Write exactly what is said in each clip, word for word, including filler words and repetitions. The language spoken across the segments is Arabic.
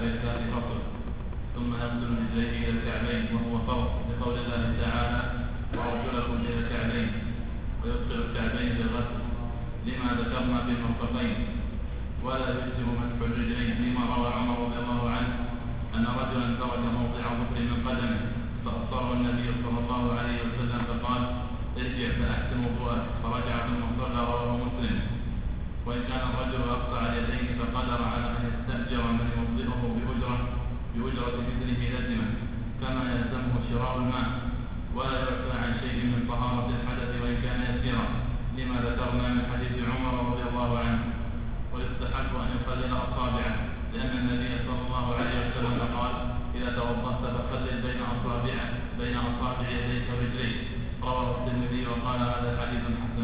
اليسار فصل، ثم يغسل رجليه إلى الكعبين وهو فرض لقول الله تعالى وأرجلكم إلى الكعبين، ويدخل الكعبين بالغسل لما ذكرنا في المرفقين. ولا يجزم مسح الرجلين لما روى عمر رضي الله عنه أن رجلا ترك موضع ظفر من قدمه فأصره النبي صلى الله عليه وسلم فقال ارجع فأحسن وضوءك، فرجع ثم صلى، رواه مسلم. وإن كان الرجل أقطع اليدين فقدر على أن يستأجر من يوضئه بأجرة بأجرة مثله لزمه، كما يلزمه شراء الماء. ولا يعفى عن شيء من طهارة الحدث وإن كان يسيرا لما ذكرنا من حديث عمر رضي الله عنه. ويستحب أن يخلل أصابعه لأن النبي صلى الله عليه وسلم قال إذا توضأت فخلل بين أصابعه بين أصابع يديك ورجليك، رواه الترمذي وقال هذا حديث حسن.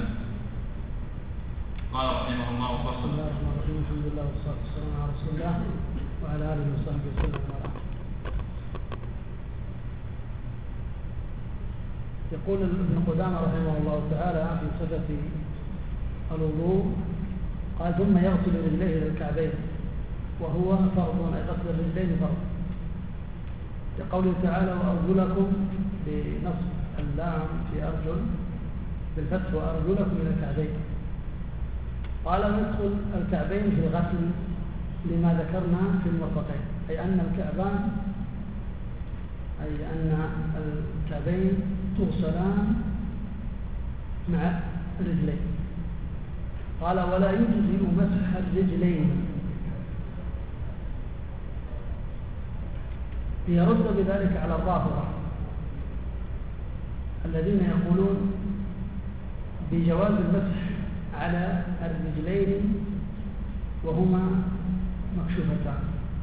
قال رحمه الله فصل. بسم الله الرحمن الرحيم، الحمد لله والصلاة والسلام على رسول الله وعلى آله وصحبه وسلم. يقول ابن قدامة رحمه الله تعالى في صفة الوضوء قال ثم يغسل رجليه إلى الكعبين وهو فرض، أي غسل الرجلين فرض، لقوله تعالى وأرجلكم بنصب اللام في أرجل بالفتح وأرجلكم إلى الكعبين. قال ندخل الكعبين في الغسل لما ذكرنا في المرفقين، أي أن الكعبان أي أن الكعبين تغسلان مع الرجلين. قال ولا يجزئ مسح الرجلين، يرد بذلك على الرافضة الذين يقولون بجواز المسح على الرجلين وهما مكشوفتان.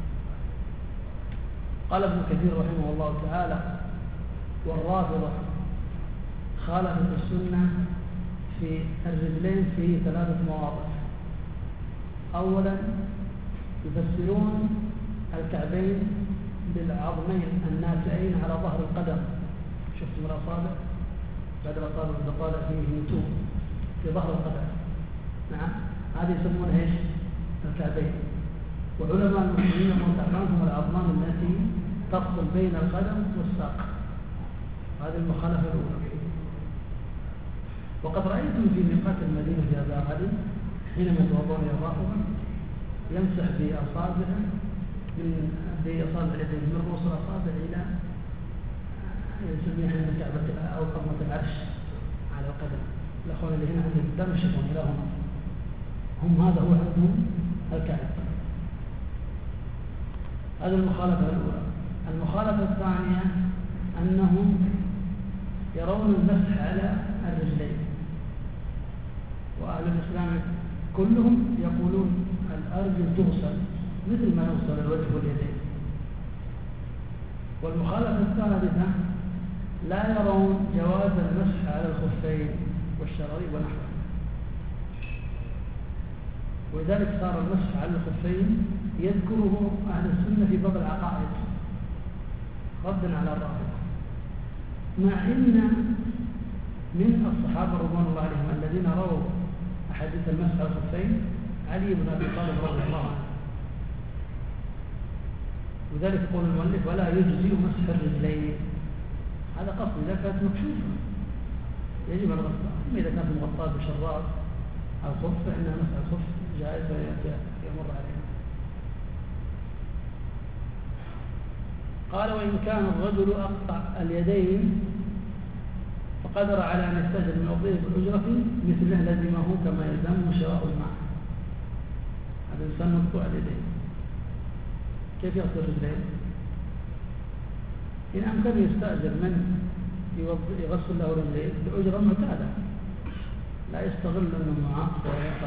قال ابن كثير رحمه الله تعالى والرافضة خالفت السنة في الرجلين في ثلاثة مواضع. أولا يفسرون الكعبين بالعظمين الناتئين على ظهر القدم، شفتم الأصابع بعد الأصابع تطالع فيه نتوء في ظهر القدم، نعم هذه يسمونها ايش؟ الكعبين. وعلماء المسلمين معتقدهم العظمان التي تفصل بين القدم والساق، هذه المخالفة الأولى. وقد رأيتم في ميقات المدينة في هذا الحديث حينما يتوضون الرافضة يمسح بأصابعه من بأصابع اليدين من رؤوس الأصابع إلى يسميها حين كعبة أو قرنة العرش على القدم. الأخوان اللي هنا عندهم قدام يشوفون إلى هنا، هم هذا هو عندهم الكعب. هذه المخالفة الأولى. المخالفة الثانية أنهم يرون المسح على الرجلين، وأهل الإسلام كلهم يقولون الأرجل تغسل مثل ما يغسل الوجه واليدين. والمخالفة الثالثة لا يرون جواز المسح على الخفين والشراريب ونحوه، ولذلك صار المسح على الخفين يذكره أهل السنة في باب العقائد ردا على الرافضة، مع إن من الصحابة رضوان الله عليهم الذين رووا أحاديث المسح على الخفين علي بن أبي طالب رضي الله عنه. وذلك يقول المؤلف ولا يجزئ مسح الرجلين، هذا قصد إذا كانت مكشوفة يجب الغسل، أما إذا كانت مغطاة بشراب أو خف فإن مسح الخف جائز يمر عليه. قال وإن كان الرجل أقطع اليدين فقدر على أن يستأجر من وظيفة الأجرة مثله لزمه كما يلزمه شراء الماء. هذا يسمى مقطوع اليدين. كيف يغسل الرجلين؟ إن أمكن يستأجر من يغسل له رجلين بأجرة معتادة، لا يستغل أنه معاق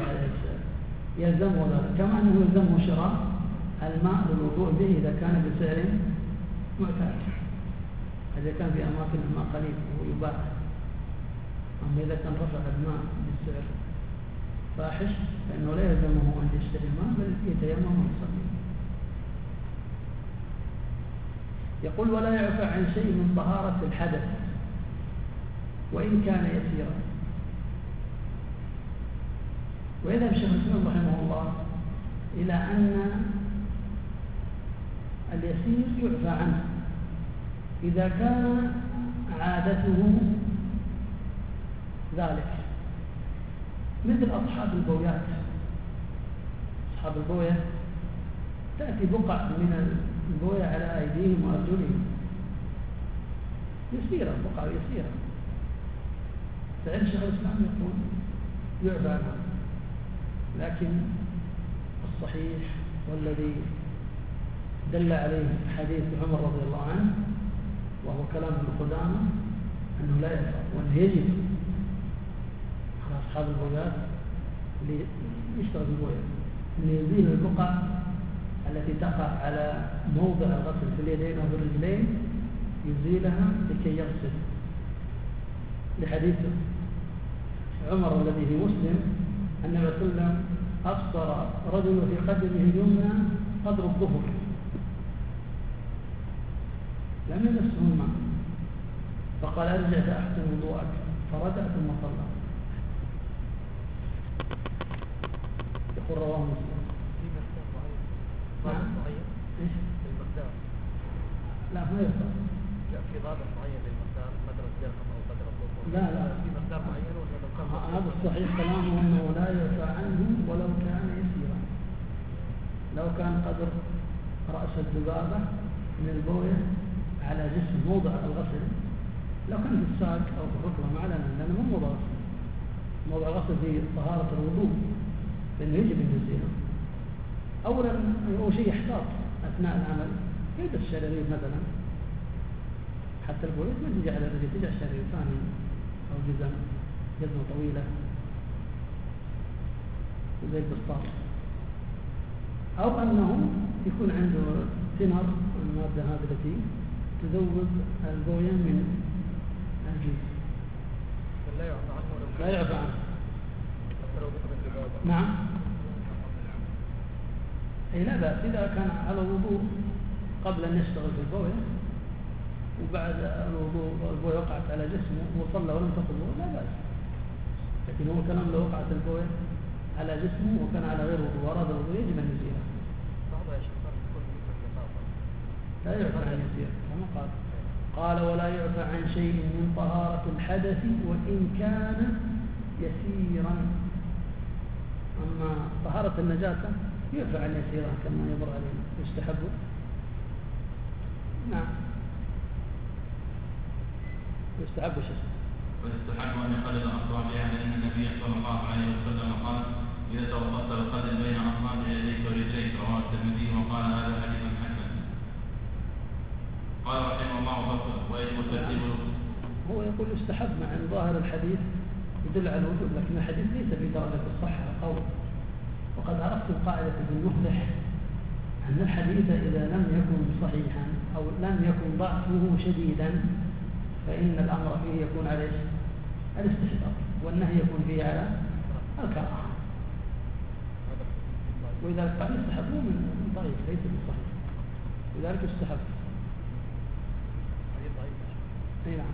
يلزمه ذلك، كما أنه يلزمه شراء الماء للوضوء به إذا كان بسعر معتاد، إذا كان في أماكن الماء قليل ويباع. أما إذا كان رفع الماء بالسعر فاحش فإنه لا يلزمه أن يشتري الماء بل يتيمم ويصلي. يقول ولا يعفى عن شيء من طهارة الحدث وإن كان يسيرا. ويذهب شيخ الإسلام رحمه الله إلى أن يسير يعفى عنه إذا كان عادته ذلك، مثل أصحاب البويات. أصحاب البوية تأتي بقع من البوية على أيديهم وأرجلهم يسيرة، بقع يسيرة، فعند شيخ الإسلام يقول يعفى عنها. لكن الصحيح والذي دل عليه حديث عمر رضي الله عنه وهو كلام ابن قدامة أنه لا يعفى، وأنه يجب على أصحاب البويات اللي يشتغل بالبوية أن يزيل البقع التي تقع على موضع الغسل في اليدين وفي الرجلين، يزيلها لكي يغسل، لحديث عمر الذي في مسلم أن النبي صلى الله عليه وسلم أبصر رجل في قدمه اليمنى قدر الظهر لم يمسه الماء، فقال ارجع فأحسن وضوءك، فرجع ثم صلى. يقول رواه مسلم. في مقدار معين ضابط معين ايش؟ المقدار لا ما يقدر. لا في ضابط معين للمقدار، قدر الدرهم او قدر الظهر. لا لا في مقدار معين ولا لو كان هذا الصحيح كلامه انه لا يعفى عنه ولو كان يسيرا. لو كان قدر رأس الذبابة من البوية على جسم موضع الغسل، لو كان في الساق او في الركبة ما علينا، لانه مو موضع غسل. موضع غسل في طهارة الوضوء، لأنه يجب أن يزيله. أولا هو شيء يحتاط أثناء العمل، يلبس شراريب مثلا، حتى البوليس ما تجي على الرجل، تجي على شراريب ثاني أو جزم جزمة طويلة زي البسطاط، أو أنه يكون عنده تنر، المادة هذه التي تذوب البوية من الجلد، لا يعفى عنه ولا لا يعفى عنه. حتى لو دخل الذبابة. نعم. أي لا بأس إذا كان على وضوء قبل أن يشتغل في البوية، وبعد الوضوء البوية وقعت على جسمه وصلى ولم تقل لا بأس. لكن هو كلام لو وقعت البوية على جسمه وكان على غير وضوء وأراد الوضوء يجب أن يزيلها. بعضها يا شيخ تكون مثل النقاطة. لا يعفى عن يسير كما قال. قال ولا يعفى عن شيء من طهارة الحدث وإن كان يسيرا. أما طهارة النجاسة يعفى عن يسيرا كما يمر علينا، يستحب. نعم يستحب شيء. ويستحب أن يقلد أصابعها لأن النبي صلى الله عليه وسلم قال إذا توضأت فقلد بين أصابع يديك ورجليك، رواه الترمذي وقال هذا حديث حسن. قال رحمه الله فصل ويجب ترتيب. هو يقول يستحب مع أن ظاهر الحديث يدل على الوجوب، لكن الحديث ليس في درجة الصحة قول. وقد عرفت القاعدة في المفلح أن الحديث إذا لم يكن صحيحا أو لم يكن ضعفه شديدا فإن الأمر فيه يكون على الاستحباب، والنهي يكون فيه على الكراهة. وإذا قال يستحبه من ضعيف ليس بالصحيح، لذلك يستحب. أي نعم.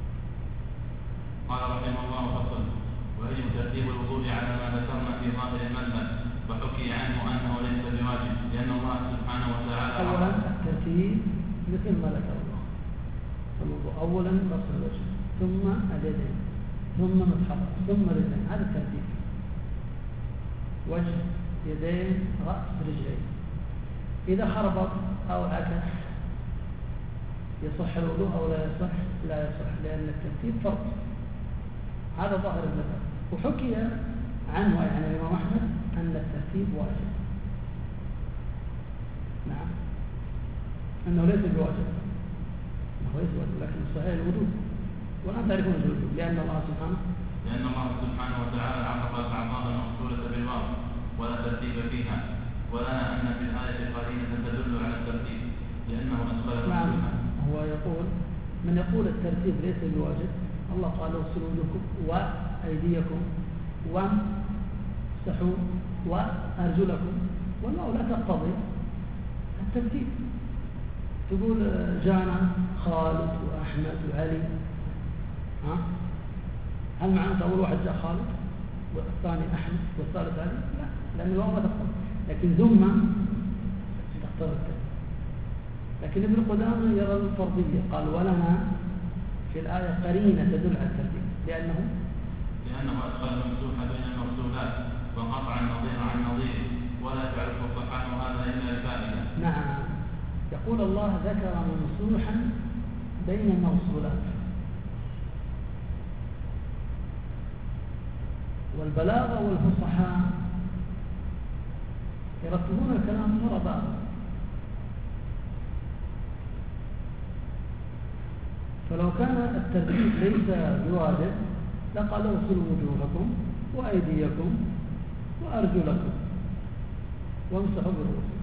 قال رحمه الله فصل ويجب ترتيب الوضوء على ما ذكرنا في ظاهر المذهب، فحكي عنه أنه ليس بواجب لأن الله سبحانه وتعالى. أولا الترتيب مثل ما ذكر الله في الوضوء، أولا غسل الوجه ثم اليدين ثم مسح ثم الرجلين، هذا الترتيب. وجه يدين رأس رجلين. إذا خربط أو عكس يصح الوضوء أو لا يصح؟ لا يصح، لأن الترتيب فرض. هذا ظاهر المذهب. وحكي عنه عن الإمام أحمد أن الترتيب واجب. نعم أنه ليس بواجب، أنه ليس بواجب، لكن الصحيح الوجوب، ولا تعرفون الوجوب لأن الله سبحانه لأن الله سبحانه وتعالى عقب الأعضاء المقصورة بالواو ولا ترتيب فيها، ولنا أن في الآية قرينة تدل على الترتيب لأنه أدخل. نعم. هو يقول من يقول الترتيب ليس بواجب، الله قال اغسلوا وجوهكم وأيديكم وامسحوا وأرجلكم، والله لا تقتضي الترتيب. تقول جانا خالد وأحمد وعلي، ها؟ هل معنى أول واحد جاء خالد والثاني أحمد والثالث علي؟ لا، لأن الواو ما تقتضي، لكن ثم تقتضي الترتيب. لكن ابن قدامة يرى الفرضية، قال ولنا في الآية قرينة تدل على الترتيب، لأنه لأنه أدخل الممسوح بين المغسولات وقطع النظير عن نظيره ولا تعرف صحته هذا إلا الفائدة. نعم، يقول الله ذكر ممسوحا بين المغسولات، والبلاغة والفصحاء يرتبون الكلام وراء بعض. فلو كان الترتيب ليس بواجب لقال اغسلوا وجوهكم وأيديكم وأرجلكم وامسحوا برؤوسكم،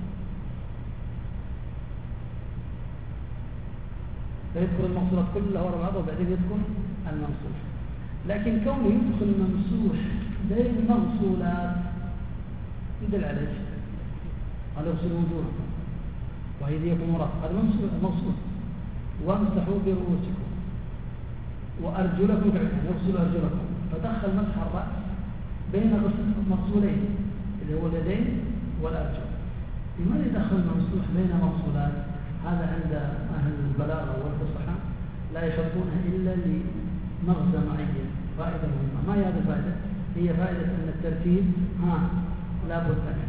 فيذكر المغسولات كلها وراء بعضها وبعدين يذكر الممسوح. لكن كونه يدخل الممسوح بين المغسولات يدل على ايش؟ قال اغسلوا وجوهكم وأيديكم ورأسكم، هذا مغسول، وامسحوا برؤوسكم وأرجلكم كذلك يغسلوا أرجلكم، فدخل مسح الرأس بين مغسولين اللي هو اليدين والأرجل. لماذا يدخل الممسوح بين مغسولات؟ هذا عند أهل البلاغة والفصحاء لا يحبونه إلا لمغزى معين، فائدة مهمة. ما هي هذه الفائدة؟ هي فائدة أن الترتيب ها لا بد منه،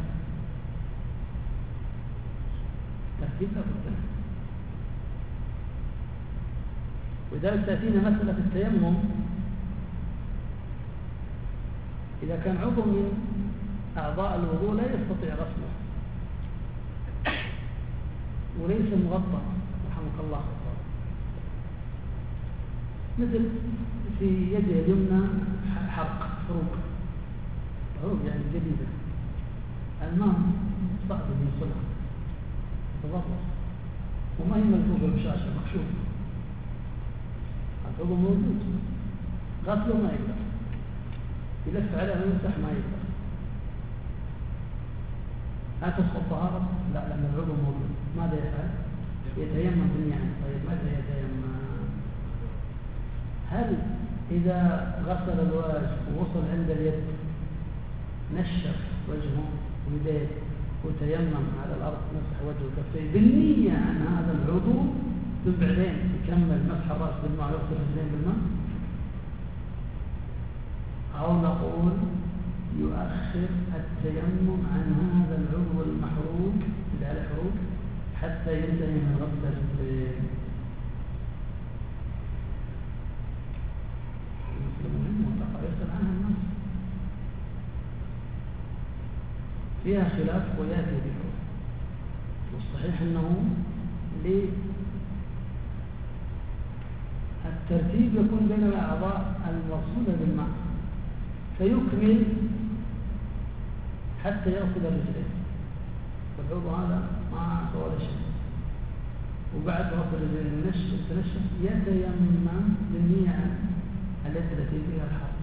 ترتيب لا بد منه. ولذلك تأتينا مسألة التيمم إذا كان عضو من أعضاء الوضوء لا يستطيع غسله وليس مغطى رحمك الله، مثل في يده اليمنى حرق حروق حروق يعني جديدة، الماء صعب أن يوصلها تضرر وما هي ملفوفة بشاشة مكشوف، الحروق موجود، غسله ما يقدر، يلف عليها ويمسح ما يقدر. هل تسقط طهارة؟ لا، لأن العضو موجود. ماذا يفعل؟ يتيمم بالنعم. طيب ماذا يتيمم؟ هل إذا غسل الوجه ووصل عند اليد نشف وجهه ويديه وتيمم على الأرض مسح وجهه وكفيه بالنية عن هذا العضو ثم بعدين يكمل مسح الرأس بالماء ويغسل الرجلين بالماء؟ أو نقول يؤخر التيمم عن هذا العضو المحروق اللي على حروق حتى ينتهي من غسل الرجلين. يسأل عنها الناس فيها خلاف ويأتي بحكم، والصحيح أنه للترتيب يكون بين الأعضاء المغسولة بالماء فيكمل حتى يغسل الرجلين، والعضو هذا ما سوى شيء، وبعد غسل الرجلين النشف التنشف يتيمم بالنية التي التي فيها الحرق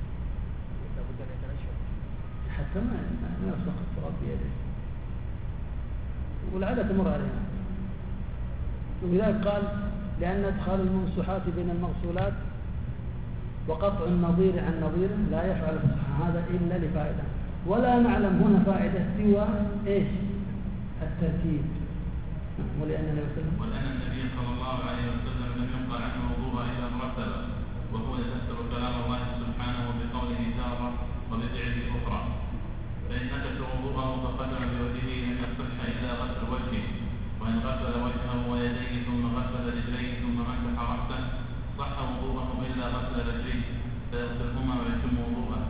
حتى ما يلصق التراب بيده، والعادة تمر علينا. ولذلك قال لأن إدخال الممسوحات بين المغسولات وقطع النظير عن نظيره لا يفعل هذا إلا لفائدة، ولا نعلم هنا فائدة سوى إيش؟ الترتيب. ولأن النبي صلى الله عليه وسلم لم ينقل عنه وضوء إلا مرتبا، وهو يفسر كلام الله سبحانه بقوله تارة وبفعله أخرى، فإن نكس وضوءه فقدم بوجهه لم يصح إلا غسل وجهه، وإن غسل وجهه ويديه ثم غسل رجليه ثم مسح رأسه صح وضوءه إلا غسل رجليه فيغسلهما ويتم وضوءه.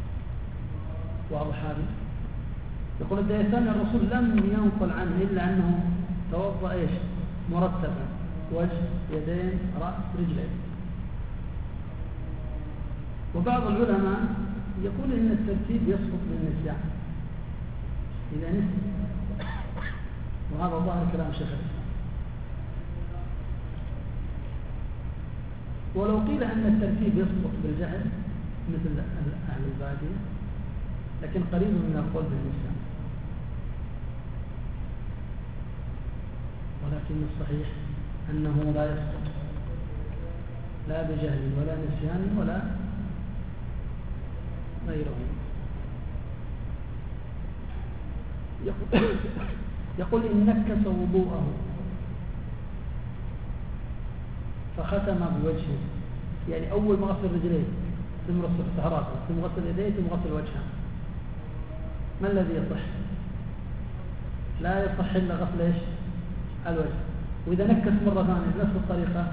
واضح هذا؟ يقول الديثاني الرسول لم ينقل عنه إلا أنه توضأ إيش؟ مرتبا، وجه يدين رأس رجلين. وبعض العلماء يقول إن الترتيب يسقط بالنسيان إذا نسي، وهذا ظاهر كلام شيخ الإسلام. ولو قيل أن الترتيب يسقط بالجهل مثل أهل البادية لكن قريب من القول بالنسيان، ولكن الصحيح أنه لا يسقط لا بجهل ولا نسيان ولا غيره. يقول, يقول إن نكس وضوءه فختم بوجهه، يعني أول ما غسل رجليه ثم غسل سهراته ثم غسل يديه ثم غسل وجهه، ما الذي يصح؟ لا يصح إلا غسل إيش؟ الوجه. وإذا نكس مرة ثانية بنفس الطريقة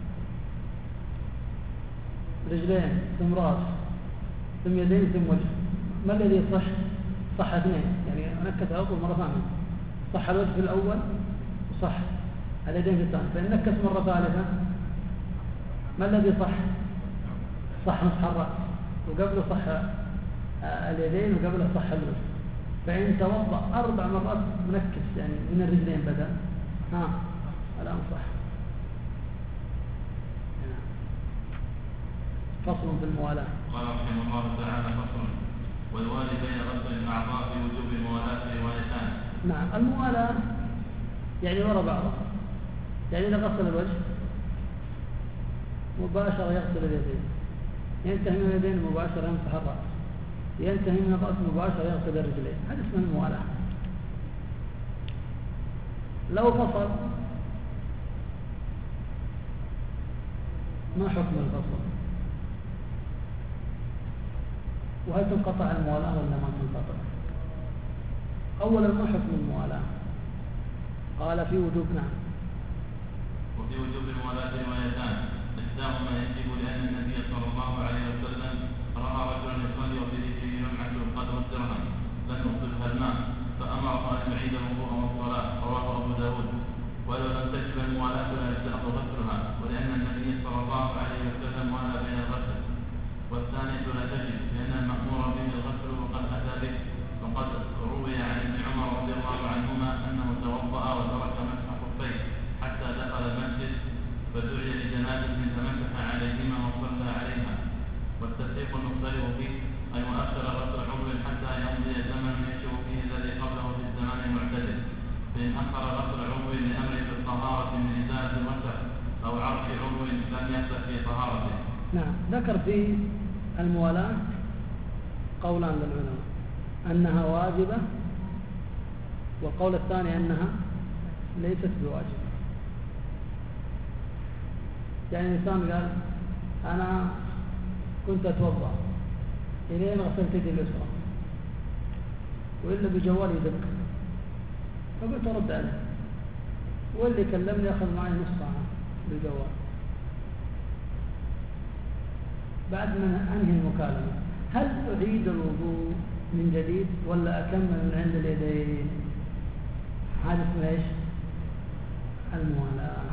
رجلين ثم رأس ثم يدين ثم وجه، ما الذي يصح؟ صح اثنين، يعني نكس على طول مرة ثانية، صح الوجه في الأول وصح اليدين في الثاني. فإن نكس مرة ثالثة ما الذي صح؟ صح مسح الرأس، وقبله صح اليدين وقبله صح الوجه. فإن توضأ أربع مرات منكس يعني من الرجلين بدأ ها الآن صح. فصل في الموالاة. قال رحمه الله تعالى: فصل. والوالي بين غسل الأعضاء في وجوب الموالاة روايتان. نعم، الموالاة يعني وراء بعض، يعني إذا غسل الوجه مباشرة يغسل اليدين، ينتهي من اليدين مباشرة يمسح الرأس، ينتهي من الرأس مباشرة يغسل الرجلين، هذا اسمه الموالاة. لو فصل ما حكم الفصل؟ وهل تنقطع الموالاة ولا ما تنقطع؟ أولا ما حكم الموالاة؟ قال في وجوب. نعم. وفي وجوب الموالاة روايتان، إحداهما يجب لأن النبي صلى الله عليه وسلم رأى رجلا يصلي وفي يده لمعة قدر الدرهم لم يصبها الماء فأمره أن يعيد الوضوء والصلاة، رواه أبو داود. ولو لم تجب الموالاة لا يجزأ غسلها، ولأن النبي صلى الله عليه وسلم والى بين الغسل. والثانية لا تجب لأن المأمور به الغسل وقد أتى به، وقد روي عن ابن عمر رضي الله عنهما أنه توضأ وترك مسح خفيه حتى دخل المسجد فدعي لجنازة فمسح عليهما وصلى عليها. والتفريق المختلف فيه أن يؤخر غسل عضو حتى يمضي زمن يشرب فيه الذي قبله في الزمان المعتدل، فإن أخر غسل عضو لأمر بالطهارة من إزالة الوسخ أو عرف عضو لم يخلف في طهارته. نعم. ذكر في الموالاة قولان للعلماء، أنها واجبة، والقول الثاني أنها ليست بواجبة. يعني الإنسان قال أنا كنت أتوضأ إلين غسلت يدي اليسرى وإلا بجوالي يدق، فقلت أرد عليه، واللي كلمني أخذ معي نص ساعة بالجوال. بعد ما أنهي المكالمة هل أعيد الوضوء من جديد ولا أكمل من عند اليدين؟ هذا اسمه إيش؟ الموالاة.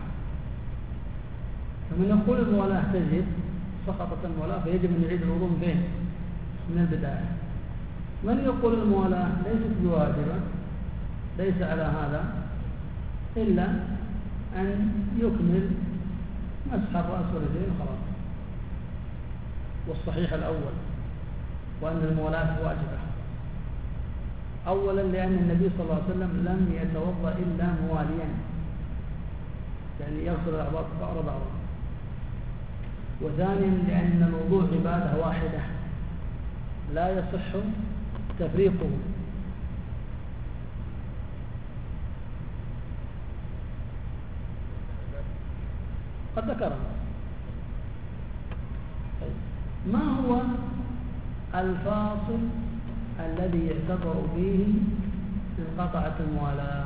فمن يقول الموالاة تجب سقطت الموالاة فيجب أن يعيد الوضوء من فين؟ من البداية. من يقول الموالاة ليست بواجبة ليس على هذا إلا أن يكمل مسح الرأس واليدين وخلاص. والصحيح الأول، وأن الموالاة واجبة. أولا لأن النبي صلى الله عليه وسلم لم يتوضأ إلا مواليا، يعني يغسل الأعضاء بعض بعضا. وثانيا لأن الوضوء عبادة واحدة لا يصح تفريقه. قد ذكرنا. ما هو الفاصل الذي يعتبر به انقطعت الموالاة؟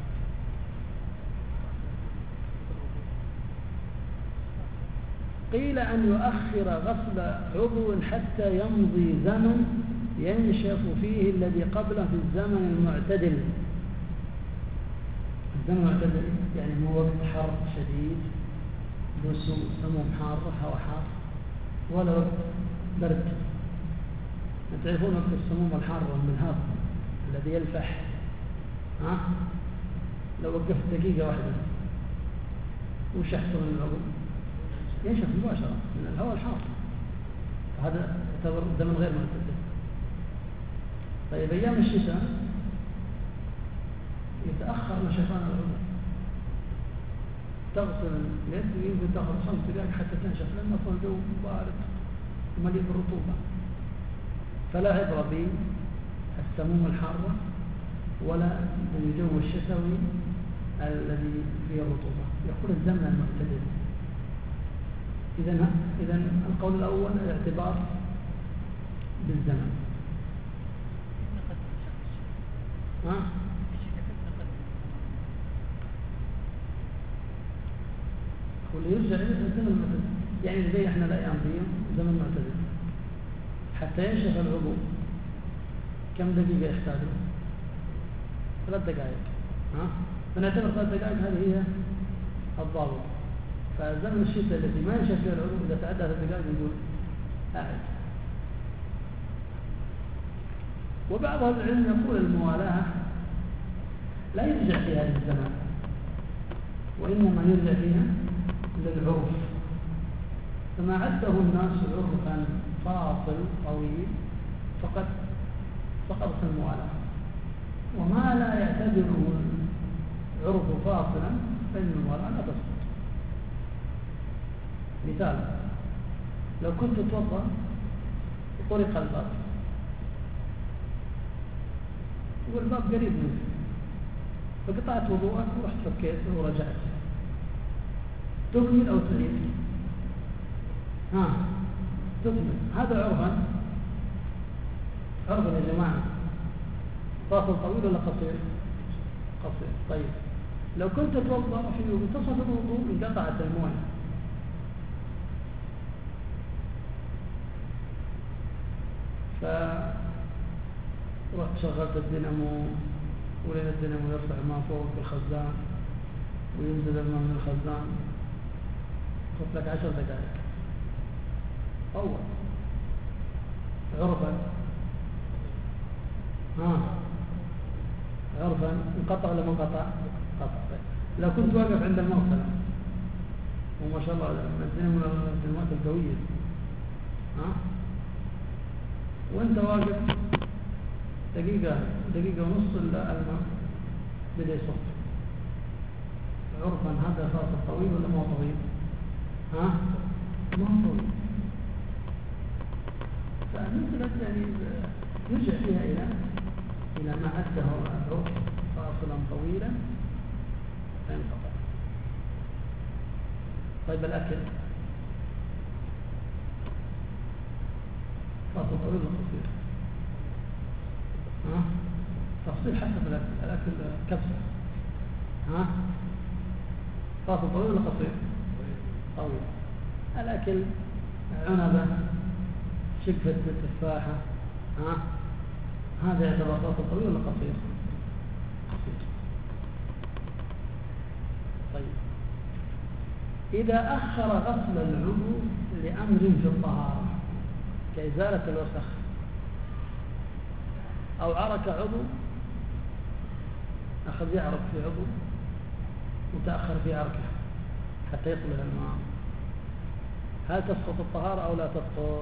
قيل أن يؤخر غسل عضو حتى يمضي زمن ينشف فيه الذي قبله في الزمن المعتدل. الزمن المعتدل يعني مو وقت حر شديد بسوء سموم حارة هواء حار، ولا وقت برد. تعرفون وقت السموم الحارة والمنهار الذي يلفح، ها؟ لو وقفت دقيقة واحدة وش يحصل من العضو؟ ينشف مباشرة من الهواء الحار، فهذا يعتبر زمن غير معتدل. طيب أيام الشتاء يتأخر نشفان العضو، تغسل اليد ويمكن تأخذ خمس دقائق حتى تنشف لأن أصلا الجو بارد ومليء بالرطوبة. فلا عبرة بالسموم الحارة ولا بالجو الشتوي الذي فيه الرطوبة، يقول الزمن المعتدل. إذا إذا القول الأول الاعتبار بالزمن. ها؟ واللي يرجع إلى الزمن المعتدل، يعني زي احنا الأيام دي زمن معتدل حتى ينشف العضو كم دقيقة يحتاجه؟ ثلاث دقائق. ها؟ فنعتبر ثلاث دقائق هذه هي الضابط. فزمن الشتاء الذي ما ينشف فيه العضو إذا تعدى ثلاث دقائق يقول أعد. وبعض أهل العلم يقول الموالاة لا يرجع فيها للزمان، وإنما يرجع فيها للعرف، فما عده الناس عرفا فاصل طويل فقد فقدت الموالاة، وما لا يعتبره العرف فاصلا فإن الموالاة لا تسقط. مثال: لو كنت تتوضا وطرق الباب والباب قريب منك فقطعت وضوءك ورحت فكيت ورجعت، تكمل أو تعيد؟ ها تكمل. هذا عرفا عرفا يا جماعة فاصل طويل ولا قصير؟ قصير. طيب لو كنت تتوضا في منتصف الوضوء انقطعت المويه ف رحت شغلت الدينامو ولين الدينامو يرفع الماء فوق بالخزان وينزل الماء من الخزان، قلت لك عشر دقائق. أول عرفا ها عرفا انقطع ولا ما انقطع؟ قطع. لو كنت واقف عند المغسلة وما شاء الله الدينامو الدينامو القوية ها وانت واقف دقيقة دقيقة ونص الماء بدأ يصف، عرفا هذا فاصل طويل ولا ما طويل؟ ها؟ ما طويل. فمثل يعني يرجع فيها إلى إلى ما عده العرف فاصلا طويلا فينقطع. طيب الأكل فاصل طويل ولا قصير؟ ها؟ تفصيل حسب الأكل. الأكل كبسة ها؟ فاصل طويل ولا قصير؟ طويل. الأكل عنبة شقفة تفاحة ها؟ هذا يعتبر فاصل طويل ولا قصير؟ قصير. طيب إذا أخر غسل العضو لأمر في الطهارة كإزالة الوسخ أو عرك عضو، أخذ يعرق في عضو وتأخر في عركه حتى يصل إلى الماء، هل تسقط الطهارة أو لا تسقط؟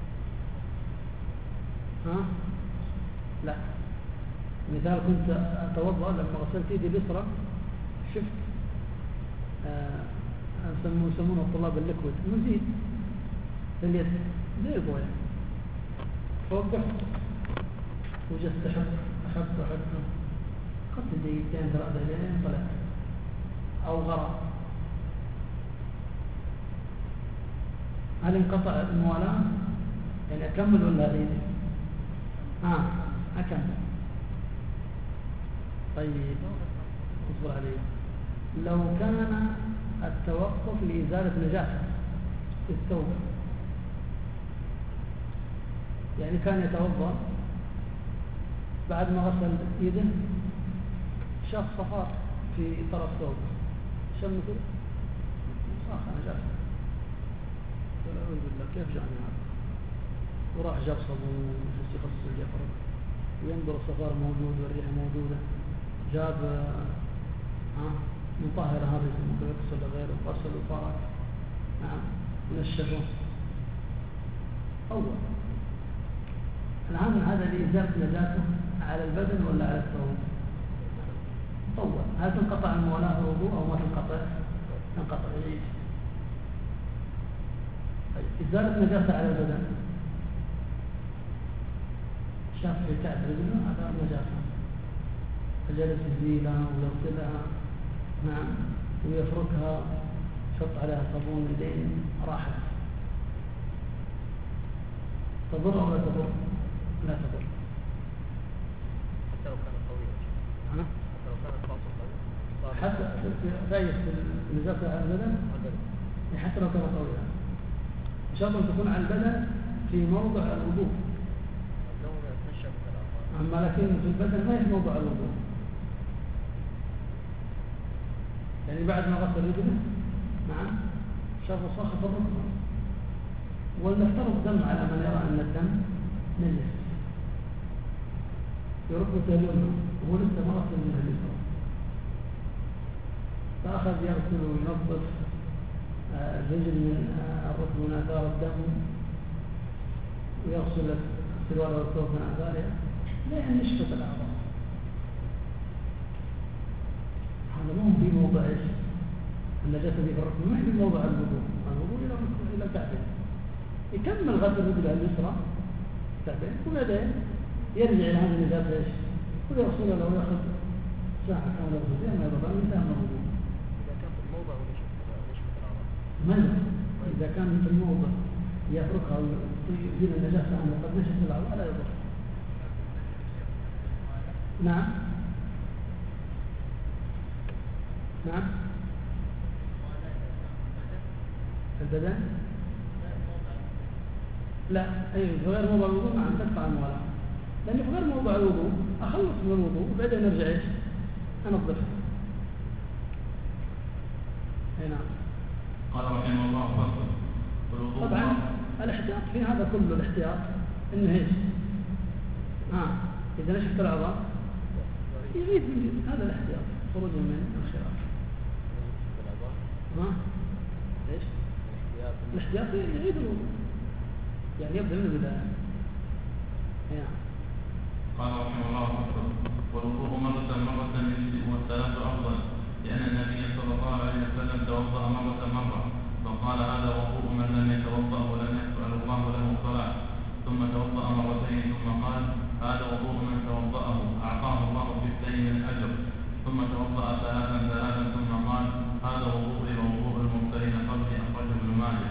ها؟ لا. مثال: كنت أتوضأ لما غسلت يدي اليسرى شفت آه يسمونه الطلاب الليكويد مزيد في اليد زي البوية، فوقفت وجدت أحب أحب أحب قد دقيقتين ثلاثة لين طلعت أو غرق، هل انقطع الموالاة؟ يعني أكمل ولا أريد؟ آه أكمل. طيب اصبر عليه. لو كان التوقف لإزالة نجاسة في الثوب، يعني كان يتوضأ بعد ما غسل يده شاف صفار في طرف ثوبه شم كده صاخ نجاسة، قال أعوذ بالله كيف جاءني هذا؟ وراح جاب صابون يخصص الجفر وينظر الصفار موجود والريحة موجودة، جاب ها مطهرة هذا يسمى يغسل غيره وغسل وفرك نعم ونشفه. أول الآن هذا لإزالة نجاسة على البدن ولا على الثوب؟ طول. هل تنقطع الموالاة الوضوء أو ما تنقطع؟ تنقطع. يعيد. طيب إزالة نجاسة على البدن، شاف في كعب رجله هذا نجاسة فجلس يزيلها ويغسلها نعم ويفركها يحط عليها صابون يدين راحت تضر أو لا تضر؟ لا تضر. حتى لو كانت قوية. أنا؟ حتى لو كانت فاصل قوية. حتى في النزافة على البدن؟ حتى لو كانت قوية. إن شاء الله تكون على البدن في موضع الوضوء. لو يتنشأ من الأعضاء. أما لكن في البدن ما هي في موضع الوضوء. يعني بعد ما غسل رجله نعم شاف صاخ فضل ولنفترض دم على من يرى أن الدم نجس يربط اليمنى وهو لسه ما غسل منها اليسرى فأخذ يغسل وينظف الرجل من الركب من آثار الدم ويغسل السروال والثوب من آثارها لأن نشفت الأعضاء. هذا مو في موضع ايش؟ النجاسة في الركب ما هي في موضع الوضوء، الوضوء إلى إلى الكعبين. يكمل غسل رجله اليسرى الكعبين وبعدين يرجع إلى هذه النجاسة ايش؟ ويغسلها لو يأخذ ساعة كاملة وغسلها ما يضر انتهى من الوضوء. إذا كان في الموضع ونشفت الأعضاء. من؟ إذا كان في الموضع يتركها ويزيل النجاسة عنه قد نشفت الأعضاء لا يضر. نعم. نعم البدن لا أي في غير موضع الوضوء نعم تدفع المولاة لأنه في غير موضع الوضوء أخلص من الوضوء وبعدين نرجع إيش أنظف. أي نعم. قال رحمه الله فصل. طبعا الاحتياط في هذا كله الاحتياط إنه إيش آه إذا نشفت العظام يعيد من هذا الاحتياط خروج من الخلاف. ها؟ ليش؟ الاحتياط يعيد الوضوء يعني يبدأ من البداية. نعم. قال رحمه الله والوضوء مرة مرة يجزئ والثلاث أفضل لأن النبي صلى الله عليه وسلم توضأ مرة مرة فقال هذا وضوء من لم يتوضأ ولم يسأل الله له صلاة ثم توضأ مرتين ثم قال هذا وضوء من توضأه أعطاه الله كفتين من أجر ثم توضأ ثلاثا ثلاثا ثم قال هذا وضوء ووضوء المبتلين قبل أخرجه ابن ماجه.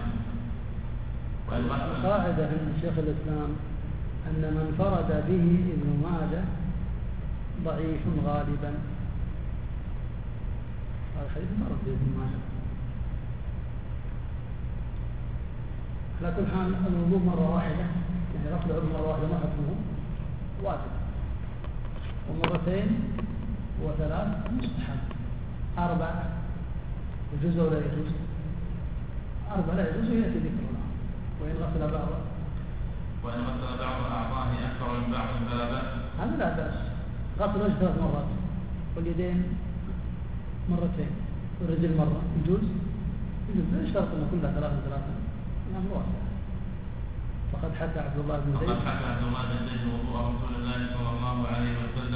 القاعدة عند شيخ الإسلام أن من فرد به ابن ماجه ضعيف غالبا. هذا الحديث فرد به ابن ماجه. على كل حال الوضوء مرة واحدة يعني رفع العضو مرة واحدة ما حكمه واجب ومرتين وثلاث مستحب. أربعة يجوز ولا يجوز؟ أربعة لا يجوز ويأتي ذكرنا وإن غسل بعضه وإن غسل بعض أعضائه أكثر من بعض فلا بأس. هذا لا بأس. غسل الوجه ثلاث مرات واليدين مرتين والرجل مرة يجوز؟ يجوز لا يشترط أن كلها ثلاثة ثلاثة يعني واسع. فقد حكى عبد الله بن زيد فقد حكى عبد الله بن زيد وضوء رسول الله صلى الله عليه وسلم